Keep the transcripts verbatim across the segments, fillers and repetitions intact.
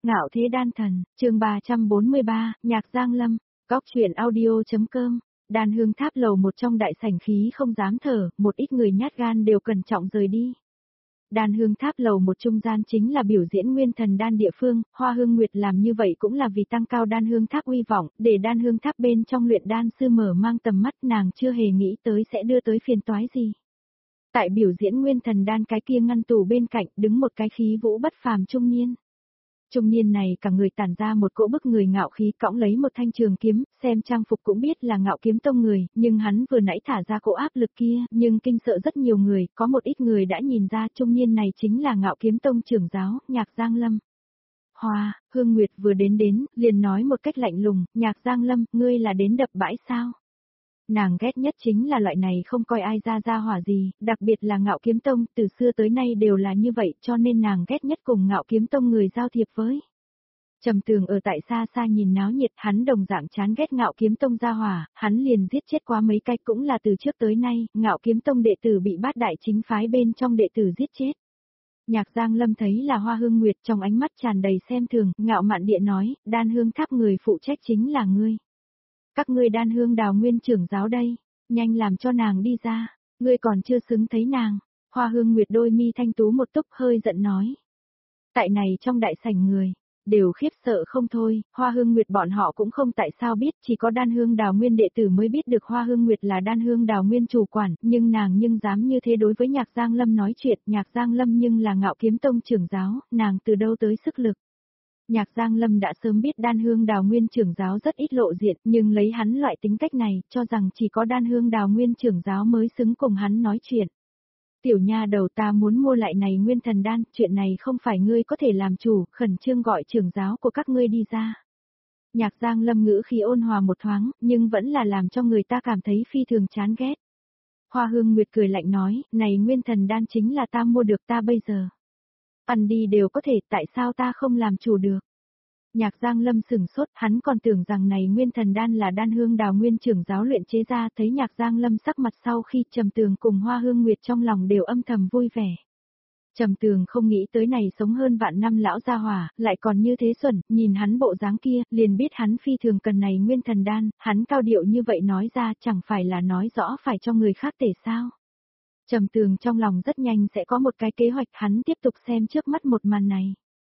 Ngạo thế đan thần, chương ba trăm bốn mươi ba, Nhạc Giang Lâm, góc truyện audio.com. Đan Hương Tháp lầu một trong đại sảnh khí không dám thở, một ít người nhát gan đều cẩn trọng rời đi. Đan Hương Tháp lầu một trung gian chính là biểu diễn nguyên thần đan địa phương, Hoa Hương Nguyệt làm như vậy cũng là vì tăng cao Đan Hương Tháp uy vọng, để Đan Hương Tháp bên trong luyện đan sư mở mang tầm mắt, nàng chưa hề nghĩ tới sẽ đưa tới phiền toái gì. Tại biểu diễn nguyên thần đan cái kia ngăn tủ bên cạnh đứng một cái khí vũ bất phàm trung niên. Trung niên này cả người tản ra một cỗ bức người ngạo khí, cõng lấy một thanh trường kiếm, xem trang phục cũng biết là Ngạo Kiếm Tông người, nhưng hắn vừa nãy thả ra cỗ áp lực kia, nhưng kinh sợ rất nhiều người, có một ít người đã nhìn ra trung niên này chính là Ngạo Kiếm Tông trưởng giáo, Nhạc Giang Lâm. Hoa, Hương Nguyệt vừa đến đến, liền nói một cách lạnh lùng, Nhạc Giang Lâm, ngươi là đến đập bãi sao? Nàng ghét nhất chính là loại này không coi ai ra ra hỏa gì, đặc biệt là Ngạo Kiếm Tông, từ xưa tới nay đều là như vậy, cho nên nàng ghét nhất cùng Ngạo Kiếm Tông người giao thiệp với. Trầm Tường ở tại xa xa nhìn náo nhiệt, hắn đồng dạng chán ghét Ngạo Kiếm Tông gia hỏa, hắn liền giết chết quá mấy cái, cũng là từ trước tới nay, Ngạo Kiếm Tông đệ tử bị bát đại chính phái bên trong đệ tử giết chết. Nhạc Giang Lâm thấy là Hoa Hương Nguyệt, trong ánh mắt tràn đầy xem thường, ngạo mạn địa nói, Đan Hương Tháp người phụ trách chính là ngươi. Các ngươi Đan Hương Đào Nguyên trưởng giáo đây, nhanh làm cho nàng đi ra, ngươi còn chưa xứng thấy nàng. Hoa Hương Nguyệt đôi mi thanh tú một túc, hơi giận nói. Tại này trong đại sảnh người, đều khiếp sợ không thôi, Hoa Hương Nguyệt bọn họ cũng không tại sao biết, chỉ có Đan Hương Đào Nguyên đệ tử mới biết được Hoa Hương Nguyệt là Đan Hương Đào Nguyên chủ quản, nhưng nàng nhưng dám như thế đối với Nhạc Giang Lâm nói chuyện, Nhạc Giang Lâm nhưng là Ngạo Kiếm Tông trưởng giáo, nàng từ đâu tới sức lực. Nhạc Giang Lâm đã sớm biết Đan Hương Đào Nguyên trưởng giáo rất ít lộ diện, nhưng lấy hắn loại tính cách này, cho rằng chỉ có Đan Hương Đào Nguyên trưởng giáo mới xứng cùng hắn nói chuyện. Tiểu nha đầu, ta muốn mua lại này nguyên thần đan, chuyện này không phải ngươi có thể làm chủ, khẩn trương gọi trưởng giáo của các ngươi đi ra. Nhạc Giang Lâm ngữ khí ôn hòa một thoáng, nhưng vẫn là làm cho người ta cảm thấy phi thường chán ghét. Hoa Hương Nguyệt cười lạnh nói, này nguyên thần đan chính là ta mua được, ta bây giờ ăn đi đều có thể, tại sao ta không làm chủ được? Nhạc Giang Lâm sửng sốt, hắn còn tưởng rằng này nguyên thần đan là Đan Hương Đào Nguyên trưởng giáo luyện chế ra, thấy Nhạc Giang Lâm sắc mặt sau khi Trầm Tường cùng Hoa Hương Nguyệt trong lòng đều âm thầm vui vẻ. Trầm Tường không nghĩ tới này sống hơn vạn năm lão gia hỏa, lại còn như thế xuẩn, nhìn hắn bộ dáng kia, liền biết hắn phi thường cần này nguyên thần đan, hắn cao điệu như vậy nói ra chẳng phải là nói rõ phải cho người khác tể sao. Trầm Tường trong lòng rất nhanh sẽ có một cái kế hoạch, hắn tiếp tục xem trước mắt một màn này.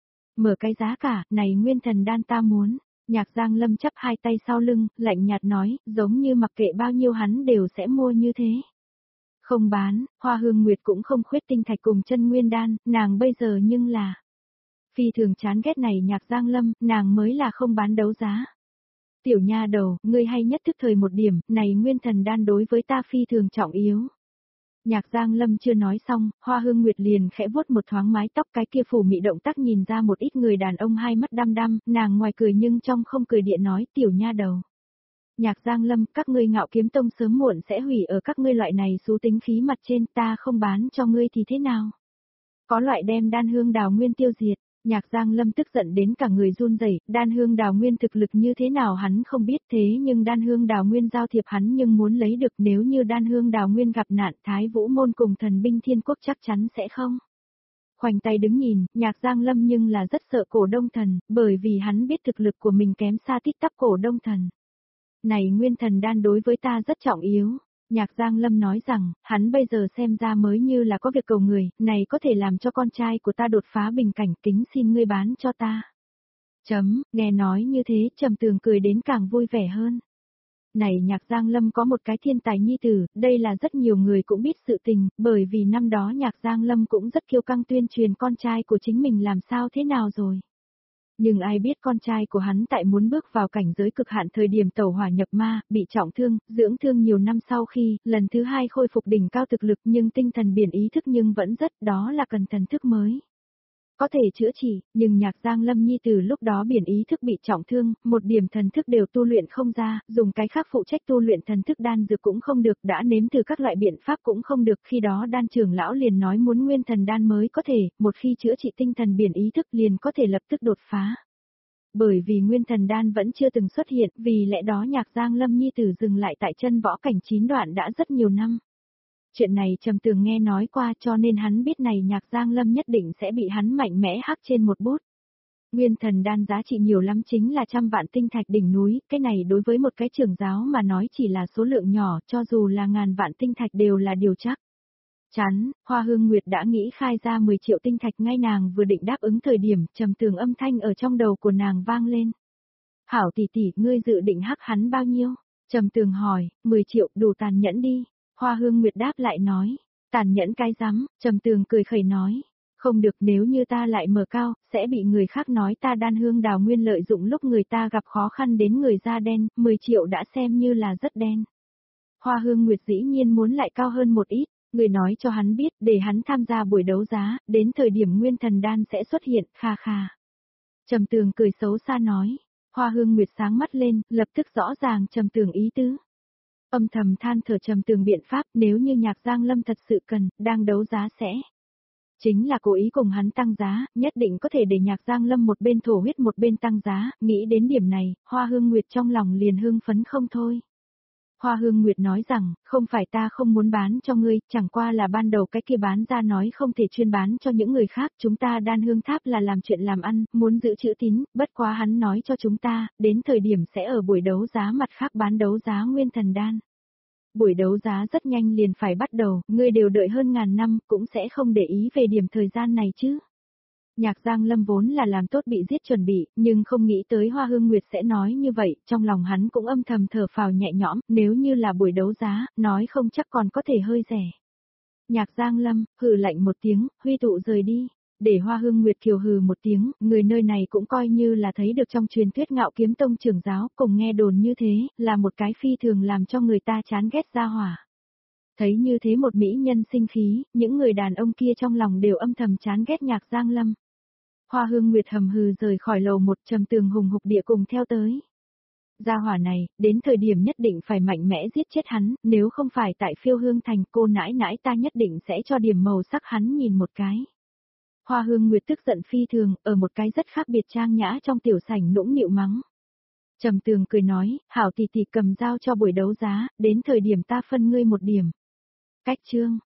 Mở cái giá cả, này nguyên thần đan ta muốn. Nhạc Giang Lâm chắp hai tay sau lưng, lạnh nhạt nói, giống như mặc kệ bao nhiêu hắn đều sẽ mua như thế. Không bán, Hoa Hương Nguyệt cũng không khuyết tinh thạch cùng chân nguyên đan, nàng bây giờ nhưng là phi thường chán ghét này Nhạc Giang Lâm, nàng mới là không bán đấu giá. Tiểu nha đầu, ngươi hay nhất thức thời một điểm, này nguyên thần đan đối với ta phi thường trọng yếu. Nhạc Giang Lâm chưa nói xong, Hoa Hương Nguyệt liền khẽ vuốt một thoáng mái tóc, cái kia phủ mị động tác nhìn ra một ít người đàn ông hai mắt đăm đăm, nàng ngoài cười nhưng trong không cười điện nói, tiểu nha đầu. Nhạc Giang Lâm, các ngươi Ngạo Kiếm Tông sớm muộn sẽ hủy ở các ngươi loại này xú tính khí mặt trên, ta không bán cho ngươi thì thế nào? Có loại đem Đan Hương Đào Nguyên tiêu diệt. Nhạc Giang Lâm tức giận đến cả người run rẩy, Đan Hương Đào Nguyên thực lực như thế nào hắn không biết, thế nhưng Đan Hương Đào Nguyên giao thiệp hắn nhưng muốn lấy được, nếu như Đan Hương Đào Nguyên gặp nạn, Thái Vũ Môn cùng Thần binh Thiên Quốc chắc chắn sẽ không. Khoanh tay đứng nhìn, Nhạc Giang Lâm nhưng là rất sợ Cổ Đông Thần, bởi vì hắn biết thực lực của mình kém xa tít tắp Cổ Đông Thần. Này nguyên thần đan đối với ta rất trọng yếu. Nhạc Giang Lâm nói rằng, hắn bây giờ xem ra mới như là có việc cầu người, này có thể làm cho con trai của ta đột phá bình cảnh, kính xin ngươi bán cho ta. Chấm, nghe nói như thế, Trầm Tường cười đến càng vui vẻ hơn. Này Nhạc Giang Lâm có một cái thiên tài nhi tử, đây là rất nhiều người cũng biết sự tình, bởi vì năm đó Nhạc Giang Lâm cũng rất kiêu căng tuyên truyền con trai của chính mình làm sao thế nào rồi. Nhưng ai biết con trai của hắn tại muốn bước vào cảnh giới cực hạn thời điểm tẩu hỏa nhập ma, bị trọng thương, dưỡng thương nhiều năm sau khi, lần thứ hai khôi phục đỉnh cao thực lực nhưng tinh thần biển ý thức nhưng vẫn rất, đó là cần thần thức mới. Có thể chữa trị, nhưng Nhạc Giang Lâm nhi từ lúc đó biển ý thức bị trọng thương, một điểm thần thức đều tu luyện không ra, dùng cái khác phụ trách tu luyện thần thức đan dược cũng không được, đã nếm từ các loại biện pháp cũng không được, khi đó đan trưởng lão liền nói muốn nguyên thần đan mới có thể, một khi chữa trị tinh thần biển ý thức liền có thể lập tức đột phá. Bởi vì nguyên thần đan vẫn chưa từng xuất hiện, vì lẽ đó Nhạc Giang Lâm nhi tử dừng lại tại chân võ cảnh chín đoạn đã rất nhiều năm. Chuyện này Trầm Tường nghe nói qua cho nên hắn biết này Nhạc Giang Lâm nhất định sẽ bị hắn mạnh mẽ hắc trên một bút. Nguyên thần đan giá trị nhiều lắm chính là trăm vạn tinh thạch đỉnh núi, cái này đối với một cái trưởng giáo mà nói chỉ là số lượng nhỏ, cho dù là ngàn vạn tinh thạch đều là điều chắc. Chán, Hoa Hương Nguyệt đã nghĩ khai ra mười triệu tinh thạch ngay nàng vừa định đáp ứng thời điểm, trầm tường âm thanh ở trong đầu của nàng vang lên. Hảo tỷ tỷ, ngươi dự định hắc hắn bao nhiêu? Trầm tường hỏi, mười triệu, đủ tàn nhẫn đi. Hoa Hương Nguyệt đáp lại nói, tàn nhẫn cái rắm, Trầm tường cười khẩy nói. Không được, nếu như ta lại mở cao, sẽ bị người khác nói ta đan hương đào nguyên lợi dụng lúc người ta gặp khó khăn đến người da đen, mười triệu đã xem như là rất đen. Hoa Hương Nguyệt dĩ nhiên muốn lại cao hơn một ít, người nói cho hắn biết để hắn tham gia buổi đấu giá, đến thời điểm nguyên thần đan sẽ xuất hiện, kha kha. Trầm tường cười xấu xa nói, Hoa Hương Nguyệt sáng mắt lên, lập tức rõ ràng Trầm tường ý tứ. Âm thầm than thở Trầm tường biện pháp, nếu như Nhạc Giang Lâm thật sự cần, đang đấu giá sẽ. Chính là cố ý cùng hắn tăng giá, nhất định có thể để Nhạc Giang Lâm một bên thổ huyết một bên tăng giá, nghĩ đến điểm này, Hoa Hương Nguyệt trong lòng liền hưng phấn không thôi. Hoa Hương Nguyệt nói rằng, không phải ta không muốn bán cho ngươi, chẳng qua là ban đầu cái kia bán ra nói không thể chuyên bán cho những người khác, chúng ta đan hương tháp là làm chuyện làm ăn, muốn giữ chữ tín, bất quá hắn nói cho chúng ta, đến thời điểm sẽ ở buổi đấu giá mặt khác bán đấu giá nguyên thần đan. Buổi đấu giá rất nhanh liền phải bắt đầu, ngươi đều đợi hơn ngàn năm, cũng sẽ không để ý về điểm thời gian này chứ. Nhạc Giang Lâm vốn là làm tốt bị giết chuẩn bị, nhưng không nghĩ tới Hoa Hương Nguyệt sẽ nói như vậy, trong lòng hắn cũng âm thầm thở phào nhẹ nhõm, nếu như là buổi đấu giá, nói không chắc còn có thể hơi rẻ. Nhạc Giang Lâm, hừ lạnh một tiếng, huy tụ rời đi, để Hoa Hương Nguyệt kiều hừ một tiếng, người nơi này cũng coi như là thấy được trong truyền thuyết Ngạo Kiếm Tông trưởng giáo, cùng nghe đồn như thế, là một cái phi thường làm cho người ta chán ghét ra hỏa. Thấy như thế một mỹ nhân sinh khí, những người đàn ông kia trong lòng đều âm thầm chán ghét Nhạc Giang Lâm. Hoa Hương Nguyệt hầm hừ rời khỏi lầu một, Trầm tường hùng hục địa cùng theo tới. Gia hỏa này, đến thời điểm nhất định phải mạnh mẽ giết chết hắn, nếu không phải tại Phiêu Hương Thành cô nãi nãi ta nhất định sẽ cho điểm màu sắc hắn nhìn một cái. Hoa Hương Nguyệt tức giận phi thường, ở một cái rất khác biệt trang nhã trong tiểu sảnh nũng nịu mắng. Trầm tường cười nói, hảo tỷ tỷ cầm dao cho buổi đấu giá, đến thời điểm ta phân ngươi một điểm. Cách chương.